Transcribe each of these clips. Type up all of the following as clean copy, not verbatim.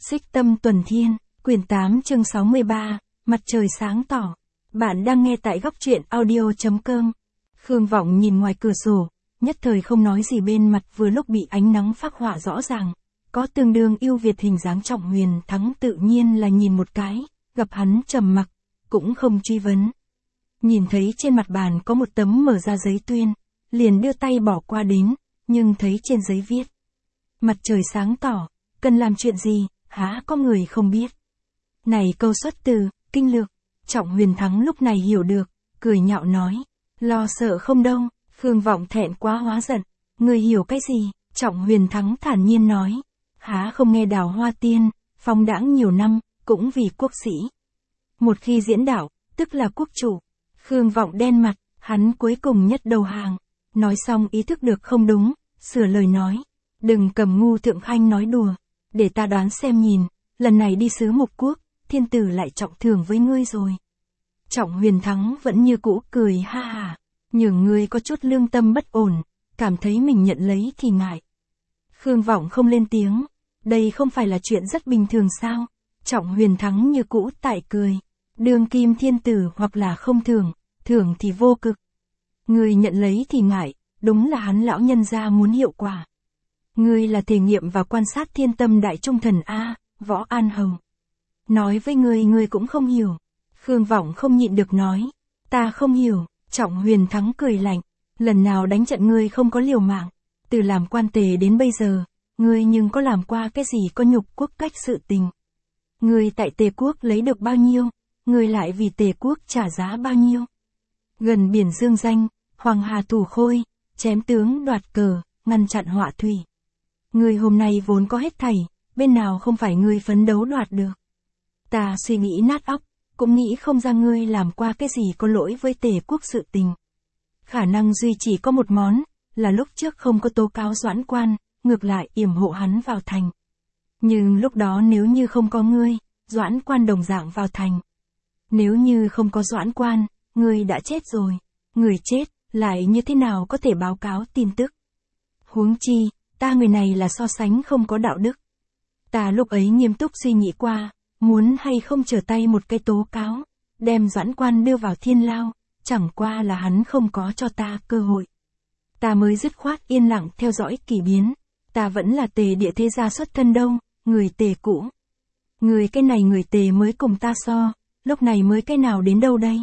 Xích Tâm Tuần Thiên, quyển 8 chương 63, mặt trời sáng tỏ. Bạn đang nghe tại góc truyện audio.com. Khương Vọng nhìn ngoài cửa sổ, nhất thời không nói gì, bên mặt vừa lúc bị ánh nắng phác họa rõ ràng. Có tương đương ưu việt hình dáng Trọng Huyền Thắng tự nhiên là nhìn một cái, gặp hắn trầm mặc, cũng không truy vấn. Nhìn thấy trên mặt bàn có một tấm mở ra giấy tuyên, liền đưa tay bỏ qua đến, nhưng thấy trên giấy viết. Mặt trời sáng tỏ, cần làm chuyện gì, há có người không biết. Này câu xuất từ, kinh lược. Trọng Huyền Thắng lúc này hiểu được, cười nhạo nói. Lo sợ không đâu. Khương Vọng thẹn quá hóa giận. Người hiểu cái gì? Trọng Huyền Thắng thản nhiên nói. Há không nghe Đào Hoa Tiên, phóng đãng nhiều năm, cũng vì quốc sĩ. Một khi diễn đạo, tức là quốc chủ. Khương Vọng đen mặt, hắn cuối cùng nhất đầu hàng. Nói xong ý thức được không đúng, sửa lời nói. Đừng cầm ngu thượng khanh nói đùa. Để ta đoán xem nhìn, lần này đi sứ Mục Quốc, thiên tử lại trọng thưởng với ngươi rồi. Trọng Huyền Thắng vẫn như cũ cười ha hà, nhường ngươi có chút lương tâm bất ổn, cảm thấy mình nhận lấy thì ngại. Khương Vọng không lên tiếng, đây không phải là chuyện rất bình thường sao? Trọng Huyền Thắng như cũ tại cười, đương kim thiên tử hoặc là không thưởng, thưởng thì vô cực. Ngươi nhận lấy thì ngại, đúng là hắn lão nhân gia muốn hiệu quả. Ngươi là thể nghiệm và quan sát thiên tâm đại trung thần A, Võ An Hầu. Nói với ngươi cũng không hiểu. Khương Vọng không nhịn được nói. Ta không hiểu. Trọng Huyền Thắng cười lạnh. Lần nào đánh trận ngươi không có liều mạng. Từ làm quan tề đến bây giờ, ngươi nhưng có làm qua cái gì có nhục quốc cách sự tình. Ngươi tại Tề Quốc lấy được bao nhiêu, ngươi lại vì Tề Quốc trả giá bao nhiêu. Gần biển dương danh, Hoàng Hà thủ khôi, chém tướng đoạt cờ, ngăn chặn họa thủy. Ngươi hôm nay vốn có hết thảy, bên nào không phải ngươi phấn đấu đoạt được. Ta suy nghĩ nát óc, cũng nghĩ không ra ngươi làm qua cái gì có lỗi với Tề Quốc sự tình. Khả năng duy chỉ có một món, là lúc trước không có tố cáo Doãn Quan, ngược lại yểm hộ hắn vào thành. Nhưng lúc đó nếu như không có ngươi, Doãn Quan đồng dạng vào thành. Nếu như không có Doãn Quan, ngươi đã chết rồi. Người chết, lại như thế nào có thể báo cáo tin tức. Huống chi, ta người này là so sánh không có đạo đức. Ta lúc ấy nghiêm túc suy nghĩ qua, muốn hay không trở tay một cái tố cáo, đem Doãn Quan đưa vào thiên lao, chẳng qua là hắn không có cho ta cơ hội. Ta mới dứt khoát yên lặng theo dõi kỳ biến, ta vẫn là Tề địa thế gia xuất thân đâu, người Tề cũ. Người cái này người Tề mới cùng ta so, lúc này mới cái nào đến đâu đây?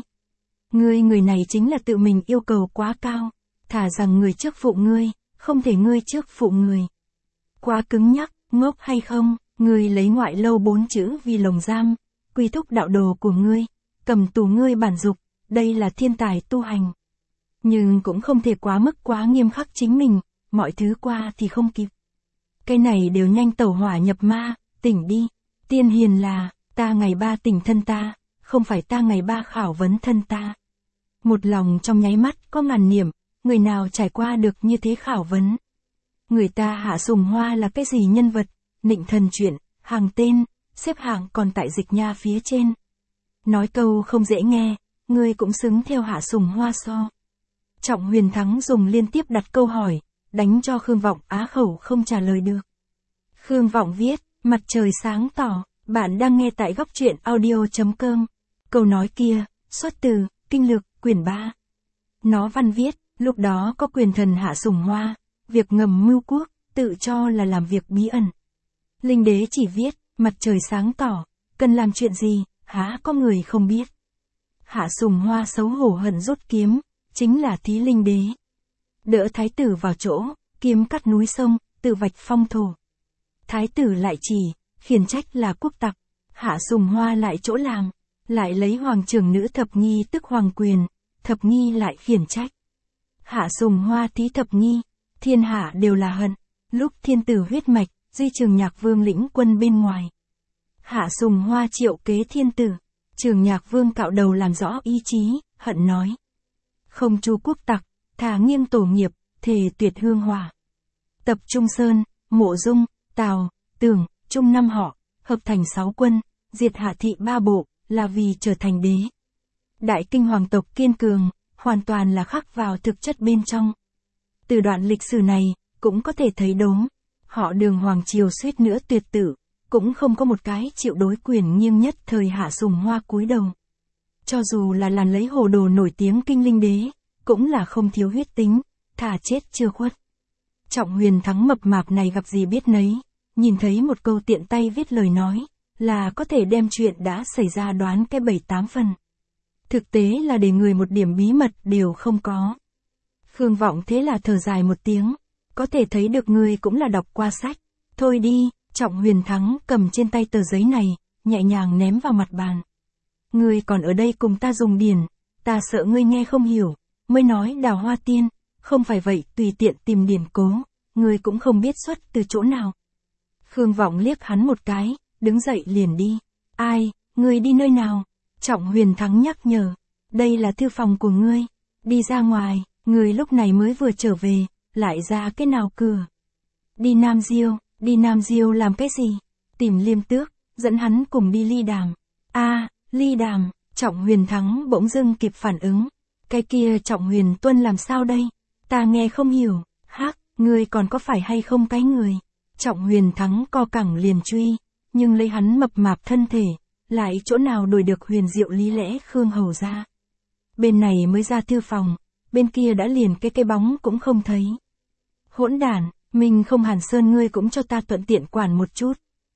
Người này chính là tự mình yêu cầu quá cao, thả rằng người trước phụ ngươi, không thể ngươi trước phụ người. Quá cứng nhắc, ngốc hay không, ngươi lấy ngoại lâu 4 chữ vì lồng giam, quy thúc đạo đồ của ngươi, cầm tù ngươi bản dục, đây là thiên tài tu hành. Nhưng cũng không thể quá mức quá nghiêm khắc chính mình, mọi thứ qua thì không kịp. Cái này đều nhanh tẩu hỏa nhập ma, tỉnh đi. Tiên hiền là, ta ngày 3 tỉnh thân ta, không phải ta ngày 3 khảo vấn thân ta. Một lòng trong nháy mắt có ngàn niệm, người nào trải qua được như thế khảo vấn. Người ta Hạ Sùng Hoa là cái gì nhân vật, nịnh thần chuyện, hàng tên, xếp hạng còn tại Dịch Nha phía trên. Nói câu không dễ nghe, ngươi cũng xứng theo Hạ Sùng Hoa so. Trọng Huyền Thắng dùng liên tiếp đặt câu hỏi, đánh cho Khương Vọng á khẩu không trả lời được. Khương Vọng viết, mặt trời sáng tỏ, bạn đang nghe tại góc truyện audio.com. Câu nói kia, xuất từ, kinh lược, quyển 3. Nó văn viết, lúc đó có quyền thần Hạ Sùng Hoa, việc ngầm mưu quốc, tự cho là làm việc bí ẩn. Linh đế chỉ viết, mặt trời sáng tỏ, cần làm chuyện gì, há có người không biết. Hạ Sùng Hoa xấu hổ hận rút kiếm, chính là thí linh đế. Đỡ thái tử vào chỗ, kiếm cắt núi sông, tự vạch phong thổ. Thái tử lại chỉ, khiển trách là quốc tặc, Hạ Sùng Hoa lại chỗ làm, lại lấy hoàng trưởng nữ thập nghi tức hoàng quyền, thập nghi lại khiển trách. Hạ Sùng Hoa thí thập nghi, thiên hạ đều là hận, lúc thiên tử huyết mạch, duy Trường Nhạc Vương lĩnh quân bên ngoài. Hạ Sùng Hoa triệu kế thiên tử, Trường Nhạc Vương cạo đầu làm rõ ý chí, hận nói. Không chu quốc tặc, thà nghiêng tổ nghiệp, thề tuyệt hương hỏa. Tập Trung Sơn, Mộ Dung, Tào, Tưởng, Trung 5 họ, hợp thành 6 quân, diệt Hạ thị 3 bộ, là vì trở thành đế. Đại kinh hoàng tộc kiên cường, hoàn toàn là khắc vào thực chất bên trong. Từ đoạn lịch sử này, cũng có thể thấy đốm, họ Đường hoàng triều suýt nữa tuyệt tử, cũng không có một cái chịu đối quyền nghiêng nhất thời Hạ Sùng Hoa cúi đầu. Cho dù là làn lấy hồ đồ nổi tiếng kinh linh đế, cũng là không thiếu huyết tính, thà chết chưa khuất. Trọng Huyền Thắng mập mạp này gặp gì biết nấy, nhìn thấy một câu tiện tay viết lời nói, là có thể đem chuyện đã xảy ra đoán cái 7-8 phần. Thực tế là để người một điểm bí mật đều không có. Khương Vọng thế là thở dài một tiếng, có thể thấy được ngươi cũng là đọc qua sách. Thôi đi, Trọng Huyền Thắng cầm trên tay tờ giấy này, nhẹ nhàng ném vào mặt bàn. Ngươi còn ở đây cùng ta dùng điển, ta sợ ngươi nghe không hiểu, mới nói Đào Hoa Tiên, không phải vậy tùy tiện tìm điển cố, ngươi cũng không biết xuất từ chỗ nào. Khương Vọng liếc hắn một cái, đứng dậy liền đi. Ai, ngươi đi nơi nào? Trọng Huyền Thắng nhắc nhở, đây là thư phòng của ngươi, đi ra ngoài, ngươi lúc này mới vừa trở về, lại ra cái nào cửa? Đi Nam Diêu làm cái gì? Tìm Liêm Tước, dẫn hắn cùng đi ly đàm. Ly đàm, Trọng Huyền Thắng bỗng dưng kịp phản ứng. Cái kia Trọng Huyền Tuân làm sao đây? Ta nghe không hiểu, ngươi còn có phải hay không cái người? Trọng Huyền Thắng co cẳng liền truy, nhưng lấy hắn mập mạp thân thể, lại chỗ nào đổi được huyền diệu lý lẽ Khương Hầu ra. Bên này mới ra thư phòng, bên kia đã liền cái bóng cũng không thấy. Hỗn đản, mình không Hàn Sơn ngươi cũng cho ta thuận tiện quản một chút.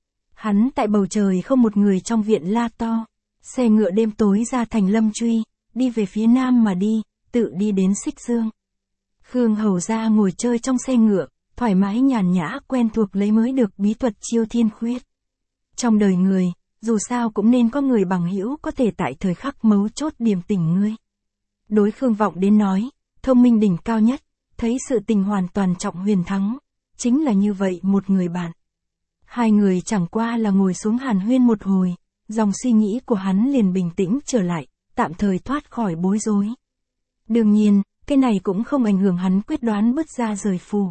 Hắn tại bầu trời không một người trong viện la to, xe ngựa đêm tối ra thành Lâm Truy, đi về phía nam mà đi, tự đi đến Xích Dương. Khương Hầu ra ngồi chơi trong xe ngựa, thoải mái nhàn nhã quen thuộc lấy mới được bí thuật chiêu thiên khuyết. Trong đời người, dù sao cũng nên có người bằng hữu có thể tại thời khắc mấu chốt điềm tỉnh ngươi. Đối Khương Vọng đến nói, thông minh đỉnh cao nhất, thấy sự tình hoàn toàn Trọng Huyền Thắng, chính là như vậy một người bạn. Hai người chẳng qua là ngồi xuống hàn huyên một hồi, dòng suy nghĩ của hắn liền bình tĩnh trở lại, tạm thời thoát khỏi bối rối. Đương nhiên, cái này cũng không ảnh hưởng hắn quyết đoán bước ra rời phủ.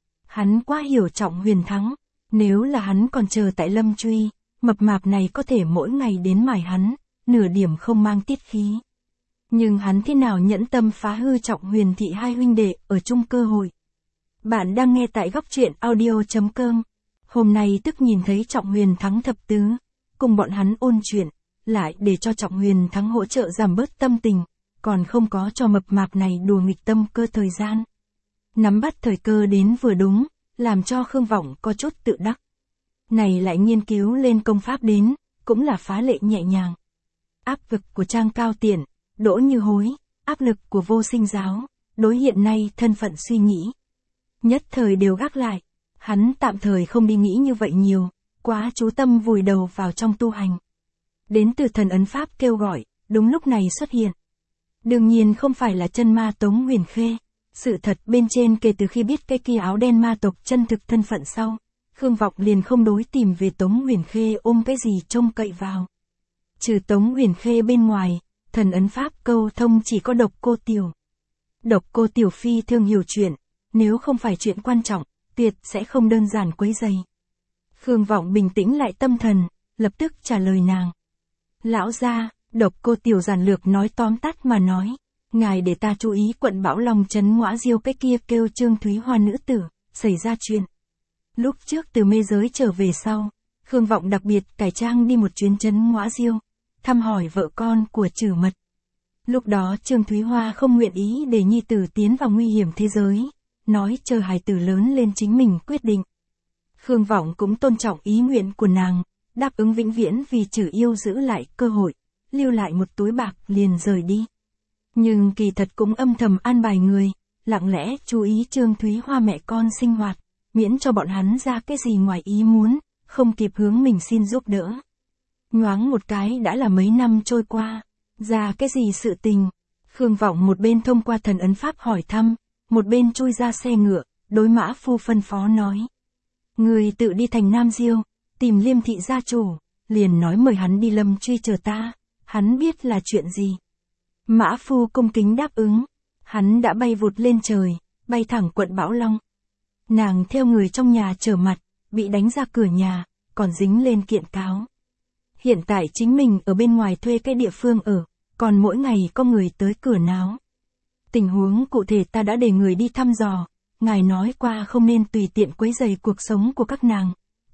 Hắn quá hiểu Trọng Huyền Thắng, nếu là hắn còn chờ tại Lâm Truy, mập mạp này có thể mỗi ngày đến mải hắn, nửa điểm không mang tiết khí. Nhưng hắn thế nào nhẫn tâm phá hư Trọng Huyền thị hai huynh đệ ở chung cơ hội. Bạn đang nghe tại góc truyện audio.com. Hôm nay tức nhìn thấy Trọng Huyền Thắng thập tứ, cùng bọn hắn ôn chuyện, lại để cho Trọng Huyền Thắng hỗ trợ giảm bớt tâm tình, còn không có cho mập mạp này đùa nghịch tâm cơ thời gian. Nắm bắt thời cơ đến vừa đúng, làm cho Khương Vọng có chút tự đắc. Này lại nghiên cứu lên công pháp đến, cũng là phá lệ nhẹ nhàng. Áp lực của Trang Cao Tiện, Đỗ Như Hối, áp lực của Vô Sinh Giáo, đối hiện nay thân phận suy nghĩ. Nhất thời đều gác lại, hắn tạm thời không đi nghĩ như vậy nhiều, quá chú tâm vùi đầu vào trong tu hành. Đến từ thần ấn pháp kêu gọi, đúng lúc này xuất hiện. Đương nhiên không phải là chân ma Tống Huyền Khê. Sự thật bên trên kể từ khi biết cái kia áo đen ma tộc chân thực thân phận sau, Khương Vọng liền không đối tìm về Tống Huyền Khê ôm cái gì trông cậy vào. Trừ Tống Huyền Khê bên ngoài, thần ấn pháp câu thông chỉ có Độc Cô Tiểu. Độc Cô Tiểu phi thường hiểu chuyện, nếu không phải chuyện quan trọng, tuyệt sẽ không đơn giản quấy rầy. Khương Vọng bình tĩnh lại tâm thần, lập tức trả lời nàng. Lão gia, Độc Cô Tiểu giản lược nói tóm tắt mà nói. Ngài để ta chú ý quận Bảo Long trấn Ngõa Diêu cái kia kêu Trương Thúy Hoa nữ tử, xảy ra chuyện. Lúc trước từ mê giới trở về sau, Khương Vọng đặc biệt cải trang đi một chuyến trấn Ngõa Diêu, thăm hỏi vợ con của Trử Mật. Lúc đó Trương Thúy Hoa không nguyện ý để nhi tử tiến vào nguy hiểm thế giới, nói chờ hài tử lớn lên chính mình quyết định. Khương Vọng cũng tôn trọng ý nguyện của nàng, đáp ứng vĩnh viễn vì Trử Yêu giữ lại cơ hội, lưu lại một túi bạc liền rời đi. Nhưng kỳ thật cũng âm thầm an bài người, lặng lẽ chú ý Trương Thúy Hoa mẹ con sinh hoạt, miễn cho bọn hắn ra cái gì ngoài ý muốn, không kịp hướng mình xin giúp đỡ. Nhoáng một cái đã là mấy năm trôi qua, ra cái gì sự tình. Khương Vọng một bên thông qua thần ấn pháp hỏi thăm, một bên chui ra xe ngựa, đối Mã Phu phân phó nói. Người tự đi thành Nam Diêu, tìm Liêm thị gia chủ, liền nói mời hắn đi Lâm Truy chờ ta, hắn biết là chuyện gì. Mã Phu cung kính đáp ứng, hắn đã bay vụt lên trời, bay thẳng quận Bảo Long. Nàng theo người trong nhà trở mặt, bị đánh ra cửa nhà, còn dính lên kiện cáo. Hiện tại chính mình ở bên ngoài thuê cái địa phương ở, còn mỗi ngày có người tới cửa náo. Tình huống cụ thể ta đã để người đi thăm dò, ngài nói qua không nên tùy tiện quấy rầy cuộc sống của các nàng,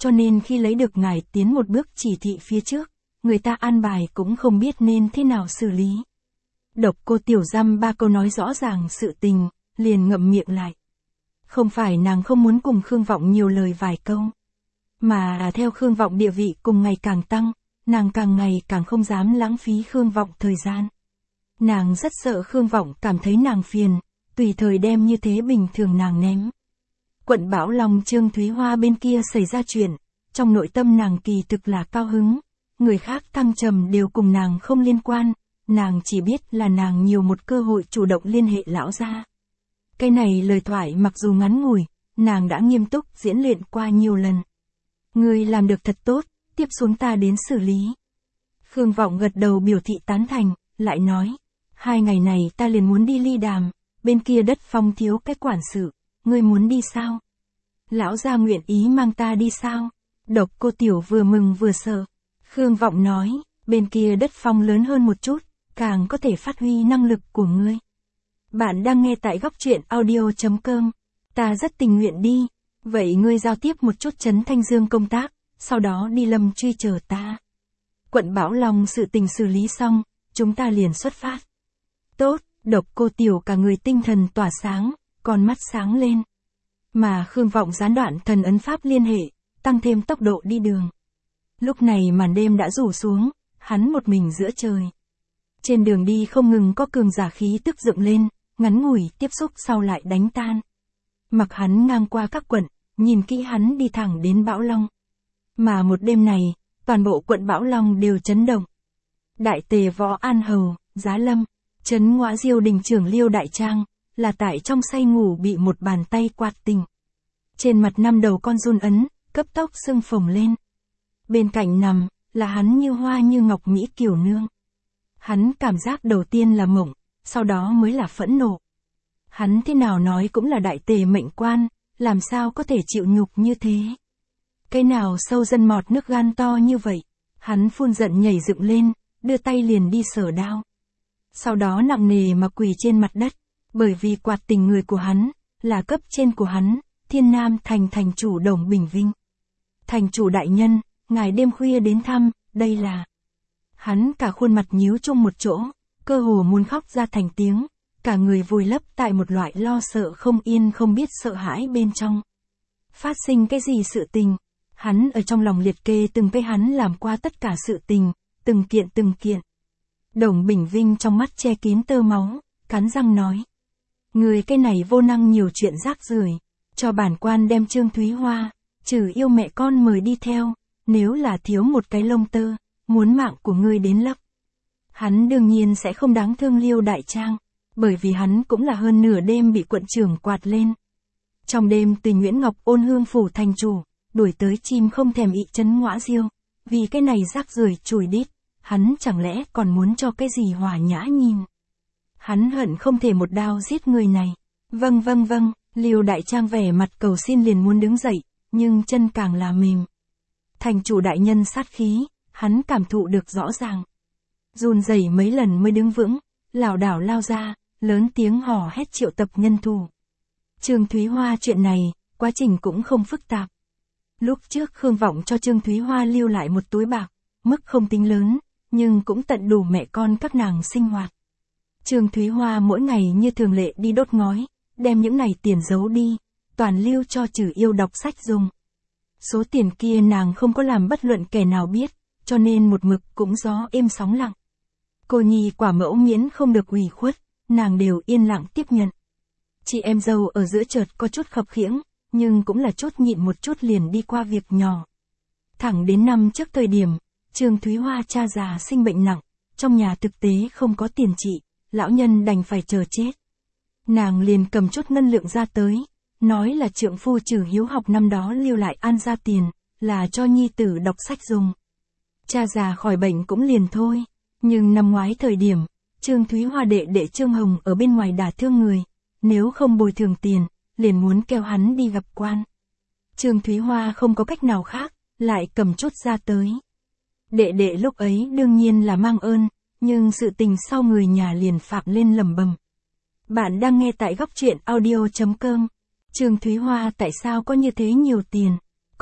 cho nên khi lấy được ngài tiến một bước chỉ thị phía trước, người ta an bài cũng không biết nên thế nào xử lý. Độc Cô Tiểu dăm ba câu nói rõ ràng sự tình, liền ngậm miệng lại. Không phải nàng không muốn cùng Khương Vọng nhiều lời vài câu, mà theo Khương Vọng địa vị cùng ngày càng tăng, nàng càng ngày càng không dám lãng phí Khương Vọng thời gian. Nàng rất sợ Khương Vọng cảm thấy nàng phiền, tùy thời đem như thế bình thường nàng ném. Quận Bảo Long Trương Thúy Hoa bên kia xảy ra chuyện, trong nội tâm nàng kỳ thực là cao hứng, người khác thăng trầm đều cùng nàng không liên quan, nàng chỉ biết là nàng nhiều một cơ hội chủ động liên hệ lão gia. Cái này lời thoại mặc dù ngắn ngủi, nàng đã nghiêm túc diễn luyện qua nhiều lần. Ngươi làm được thật tốt, tiếp xuống ta đến xử lý. Khương Vọng gật đầu biểu thị tán thành, lại nói, 2 ngày này ta liền muốn đi Ly Đàm, bên kia đất phong thiếu cái quản sự, ngươi muốn đi sao? Lão gia nguyện ý mang ta đi sao? Độc Cô Tiểu vừa mừng vừa sợ. Khương Vọng nói, bên kia đất phong lớn hơn một chút, càng có thể phát huy năng lực của ngươi. Bạn đang nghe tại góc truyện audio.com. Ta rất tình nguyện đi. Vậy ngươi giao tiếp một chút Trấn Thanh Dương công tác, sau đó đi Lâm Truy chờ ta. Quận Bảo Long sự tình xử lý xong, chúng ta liền xuất phát. Tốt, Độc Cô Tiểu cả người tinh thần tỏa sáng, con mắt sáng lên. Mà Khương Vọng gián đoạn thần ấn pháp liên hệ, tăng thêm tốc độ đi đường. Lúc này màn đêm đã rủ xuống, hắn một mình giữa trời. Trên đường đi không ngừng có cường giả khí tức dựng lên, ngắn ngủi tiếp xúc sau lại đánh tan. Mặc hắn ngang qua các quận, nhìn kỹ hắn đi thẳng đến Bảo Long. Mà một đêm này, toàn bộ quận Bảo Long đều chấn động. Đại tề Võ An Hầu, Giá Lâm, Trấn Ngõa Diêu đình trưởng Liêu Đại Trang, là tại trong say ngủ bị một bàn tay quạt tỉnh. Trên mặt 5 đầu con giun ấn, cấp tốc sưng phồng lên. Bên cạnh nằm, là hắn như hoa như ngọc Mỹ Kiều Nương. Hắn cảm giác đầu tiên là mộng, sau đó mới là phẫn nộ. Hắn thế nào nói cũng là đại tề mệnh quan, làm sao có thể chịu nhục như thế. Cái nào sâu dân mọt nước gan to như vậy, hắn phun giận nhảy dựng lên, đưa tay liền đi sờ đao. Sau đó nặng nề mà quỳ trên mặt đất, bởi vì quạt tình người của hắn, là cấp trên của hắn, Thiên Nam thành thành chủ Đồng Bình Vinh. Thành chủ đại nhân, ngài đêm khuya đến thăm, đây là... Hắn cả khuôn mặt nhíu chung một chỗ, cơ hồ muốn khóc ra thành tiếng, cả người vùi lấp tại một loại lo sợ không yên không biết sợ hãi bên trong. Phát sinh cái gì sự tình? Hắn ở trong lòng liệt kê từng cái hắn làm qua tất cả sự tình, từng kiện. Đồng Bình Vinh trong mắt che kín tơ máu, cắn răng nói. Người cái này vô năng nhiều chuyện rác rưởi, cho bản quan đem Trương Thúy Hoa, trừ yêu mẹ con mời đi theo, nếu là thiếu một cái lông tơ, muốn mạng của ngươi đến lấp. Hắn đương nhiên sẽ không đáng thương Liêu Đại Trang, bởi vì hắn cũng là hơn nửa đêm bị quận trưởng quạt lên. Trong đêm từ Nguyễn Ngọc Ôn Hương phủ thành chủ, đuổi tới chim không thèm ị Trấn Ngõa Diêu, vì cái này rác rưởi chùi đít, hắn chẳng lẽ còn muốn cho cái gì hòa nhã nhìn. Hắn hận không thể một đao giết người này. Vâng, Liêu Đại Trang vẻ mặt cầu xin liền muốn đứng dậy, nhưng chân càng là mềm. Thành chủ đại nhân sát khí, hắn cảm thụ được rõ ràng. Run rẩy mấy lần mới đứng vững, lảo đảo lao ra, lớn tiếng hò hét triệu tập nhân thủ. Trương Thúy Hoa chuyện này, quá trình cũng không phức tạp. Lúc trước Khương Vọng cho Trương Thúy Hoa lưu lại một túi bạc, mức không tính lớn, nhưng cũng tận đủ mẹ con các nàng sinh hoạt. Trương Thúy Hoa mỗi ngày như thường lệ đi đốt ngói, đem những này tiền giấu đi, toàn lưu cho Trừ Yêu đọc sách dùng. Số tiền kia nàng không có làm bất luận kẻ nào biết, cho nên một mực cũng gió êm sóng lặng. Cô nhi quả mẫu miễn không được ủy khuất, nàng đều yên lặng tiếp nhận. Chị em dâu ở giữa chợt có chút khập khiễng, nhưng cũng là chút nhịn một chút liền đi qua việc nhỏ. Thẳng đến năm trước thời điểm, Trương Thúy Hoa cha già sinh bệnh nặng, trong nhà thực tế không có tiền trị, lão nhân đành phải chờ chết. Nàng liền cầm chút ngân lượng ra tới, nói là trượng phu Trừ Hiếu học năm đó lưu lại an gia tiền, là cho nhi tử đọc sách dùng. Cha già khỏi bệnh cũng liền thôi, nhưng năm ngoái thời điểm, Trương Thúy Hoa đệ Trương Hồng ở bên ngoài đả thương người, nếu không bồi thường tiền, liền muốn kêu hắn đi gặp quan. Trương Thúy Hoa không có cách nào khác, lại cầm chút ra tới. Đệ lúc ấy đương nhiên là mang ơn, nhưng sự tình sau người nhà liền phạm lên lẩm bẩm. Bạn đang nghe tại góc truyện audio.com. Trương Thúy Hoa tại sao có như thế nhiều tiền?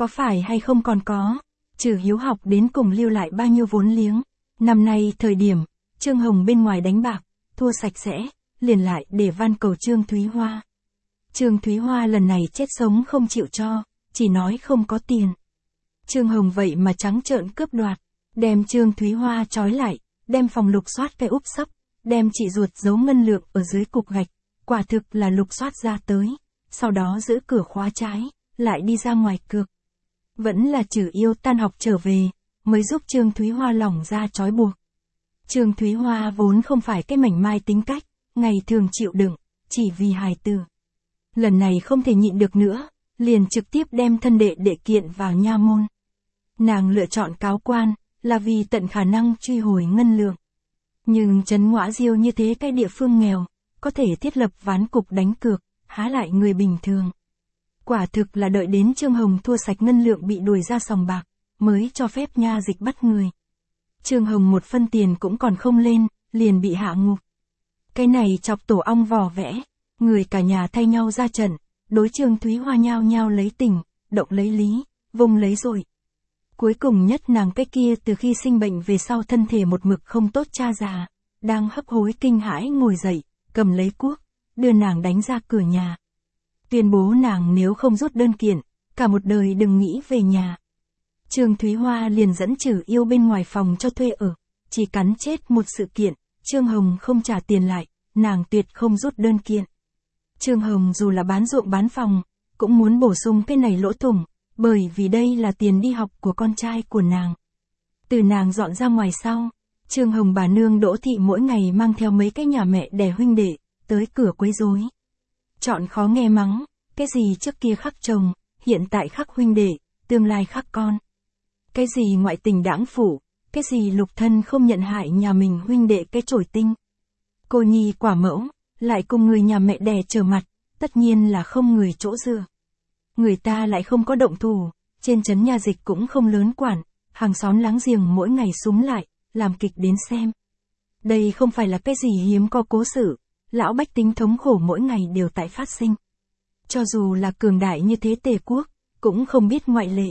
có phải hay không còn có, Trừ Hiếu học đến cùng lưu lại bao nhiêu vốn liếng. Năm nay thời điểm, Trương Hồng bên ngoài đánh bạc, thua sạch sẽ, liền lại để van cầu Trương Thúy Hoa. Trương Thúy Hoa lần này chết sống không chịu cho, chỉ nói không có tiền. Trương Hồng vậy mà trắng trợn cướp đoạt, đem Trương Thúy Hoa trói lại, đem phòng lục soát cái úp sấp, đem chị ruột giấu ngân lượng ở dưới cục gạch, quả thực là lục soát ra tới, sau đó giữ cửa khóa trái, lại đi ra ngoài cược. Vẫn là Trừ Yêu tan học trở về, mới giúp Trương Thúy Hoa lỏng ra trói buộc. Trương Thúy Hoa vốn không phải cái mảnh mai tính cách, ngày thường chịu đựng, chỉ vì hài tử. Lần này không thể nhịn được nữa, liền trực tiếp đem thân đệ đệ kiện vào nha môn. Nàng lựa chọn cáo quan, là vì tận khả năng truy hồi ngân lượng. Nhưng trấn Ngõa Diêu như thế cái địa phương nghèo, có thể thiết lập ván cục đánh cược, há lại người bình thường. Quả thực là đợi đến Trương Hồng thua sạch ngân lượng bị đuổi ra sòng bạc, mới cho phép nha dịch bắt người. Trương Hồng một phân tiền cũng còn không lên, liền bị hạ ngục. Cái này chọc tổ ong vò vẽ, người cả nhà thay nhau ra trận, đối Trương Thúy Hoa nhao nhao lấy tình, động lấy lý, vùng lấy rồi. Cuối cùng nhất nàng cái kia từ khi sinh bệnh về sau thân thể một mực không tốt cha già, đang hấp hối kinh hãi ngồi dậy, cầm lấy cuốc, đưa nàng đánh ra cửa nhà. Tuyên bố nàng nếu không rút đơn kiện, cả một đời đừng nghĩ về nhà. Trương Thúy Hoa liền dẫn Trừ Yêu bên ngoài phòng cho thuê ở, chỉ cắn chết một sự kiện, Trương Hồng không trả tiền lại, nàng tuyệt không rút đơn kiện. Trương Hồng dù là bán ruộng bán phòng, cũng muốn bổ sung cái này lỗ thủng, bởi vì đây là tiền đi học của con trai của nàng. Từ nàng dọn ra ngoài sau, Trương Hồng bà nương Đỗ Thị mỗi ngày mang theo mấy cái nhà mẹ đẻ huynh đệ, tới cửa quấy rối. Chọn khó nghe mắng, cái gì trước kia khắc chồng, hiện tại khắc huynh đệ, tương lai khắc con. Cái gì ngoại tình đãng phủ, cái gì lục thân không nhận hại nhà mình huynh đệ cái chổi tinh. Cô nhi quả mẫu, lại cùng người nhà mẹ đẻ trở mặt, tất nhiên là không người chỗ dựa. Người ta lại không có động thủ, trên trấn nhà dịch cũng không lớn quản, hàng xóm láng giềng mỗi ngày súm lại, làm kịch đến xem. Đây không phải là cái gì hiếm có cố sự, lão bách tính thống khổ mỗi ngày đều tại phát sinh. Cho dù là cường đại như thế Tề quốc, cũng không biết ngoại lệ.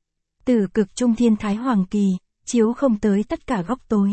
Từ cực trung thiên thái hoàng kỳ, chiếu không tới tất cả góc tối.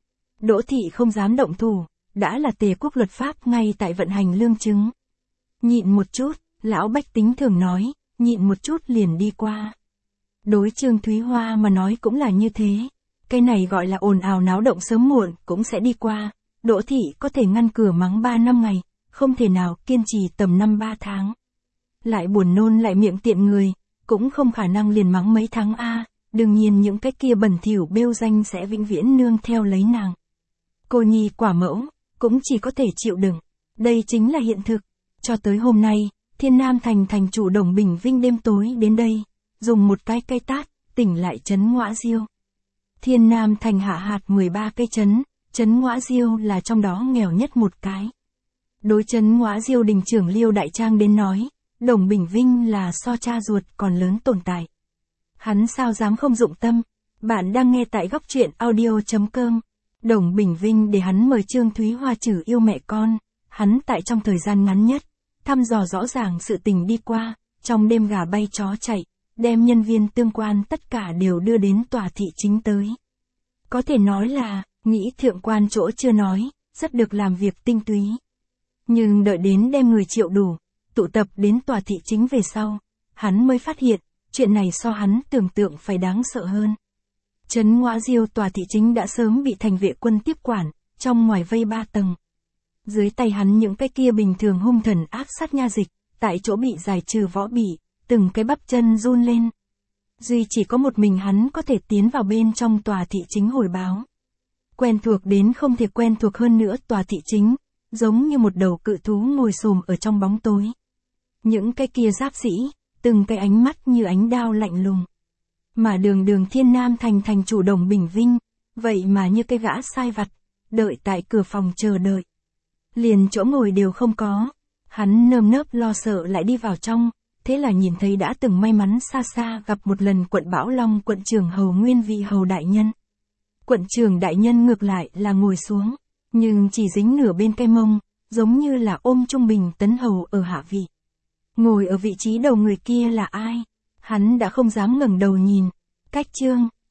Đỗ Thị không dám động thủ, đã là Tề quốc luật pháp ngay tại vận hành lương chứng. Nhịn một chút, lão bách tính thường nói, nhịn một chút liền đi qua. Đối Trương Thúy Hoa mà nói cũng là như thế. Cái này gọi là ồn ào náo động sớm muộn cũng sẽ đi qua. Đỗ Thị có thể ngăn cửa mắng 3 năm ngày, không thể nào kiên trì tầm 5-3 tháng. Lại buồn nôn lại miệng tiện người, cũng không khả năng liền mắng mấy tháng a. Đương nhiên những cái kia bẩn thỉu bêu danh sẽ vĩnh viễn nương theo lấy nàng. Cô nhi quả mẫu, cũng chỉ có thể chịu đựng. Đây chính là hiện thực. Cho tới hôm nay, Thiên Nam Thành thành chủ Đồng Bình Vinh đêm tối đến đây, dùng một cái cây tát, tỉnh lại trấn Ngõa Diêu. Thiên Nam Thành hạ hạt 13 cây trấn Ngõa Diêu là trong đó nghèo nhất một cái. Đối trấn Ngõa Diêu đình trưởng Liêu Đại Trang đến nói, Đồng Bình Vinh là so cha ruột còn lớn tồn tại. Hắn sao dám không dụng tâm, bạn đang nghe tại góc truyện audio.com. Đồng Bình Vinh để hắn mời Trương Thúy Hoa Trừ Yêu mẹ con, hắn tại trong thời gian ngắn nhất, thăm dò rõ ràng sự tình đi qua, trong đêm gà bay chó chạy, đem nhân viên tương quan tất cả đều đưa đến tòa thị chính tới. Có thể nói là, nghĩ thượng quan chỗ chưa nói, rất được làm việc tinh túy. Nhưng đợi đến đem người triệu đủ, tụ tập đến tòa thị chính về sau, hắn mới phát hiện, chuyện này so hắn tưởng tượng phải đáng sợ hơn. Trấn Ngõa Diêu tòa thị chính đã sớm bị thành vệ quân tiếp quản, trong ngoài vây 3 tầng. Dưới tay hắn những cái kia bình thường hung thần ác sát nha dịch, tại chỗ bị giải trừ võ bị, từng cái bắp chân run lên. Duy chỉ có một mình hắn có thể tiến vào bên trong tòa thị chính hồi báo. Quen thuộc đến không thể quen thuộc hơn nữa tòa thị chính, giống như một đầu cự thú ngồi xổm ở trong bóng tối. Những cái kia giáp sĩ, từng cái ánh mắt như ánh đao lạnh lùng. Mà đường Thiên Nam Thành thành chủ Đồng Bình Vinh, vậy mà như cái gã sai vặt, đợi tại cửa phòng chờ đợi. Liền chỗ ngồi đều không có, hắn nơm nớp lo sợ lại đi vào trong, thế là nhìn thấy đã từng may mắn xa xa gặp một lần quận Bảo Long quận trưởng hầu nguyên vị hầu đại nhân. Quận trưởng đại nhân ngược lại là ngồi xuống, nhưng chỉ dính nửa bên cái mông, giống như là ôm trung bình tấn hầu ở hạ vị. Ngồi ở vị trí đầu người kia là ai? Hắn đã không dám ngẩng đầu nhìn. Cách chương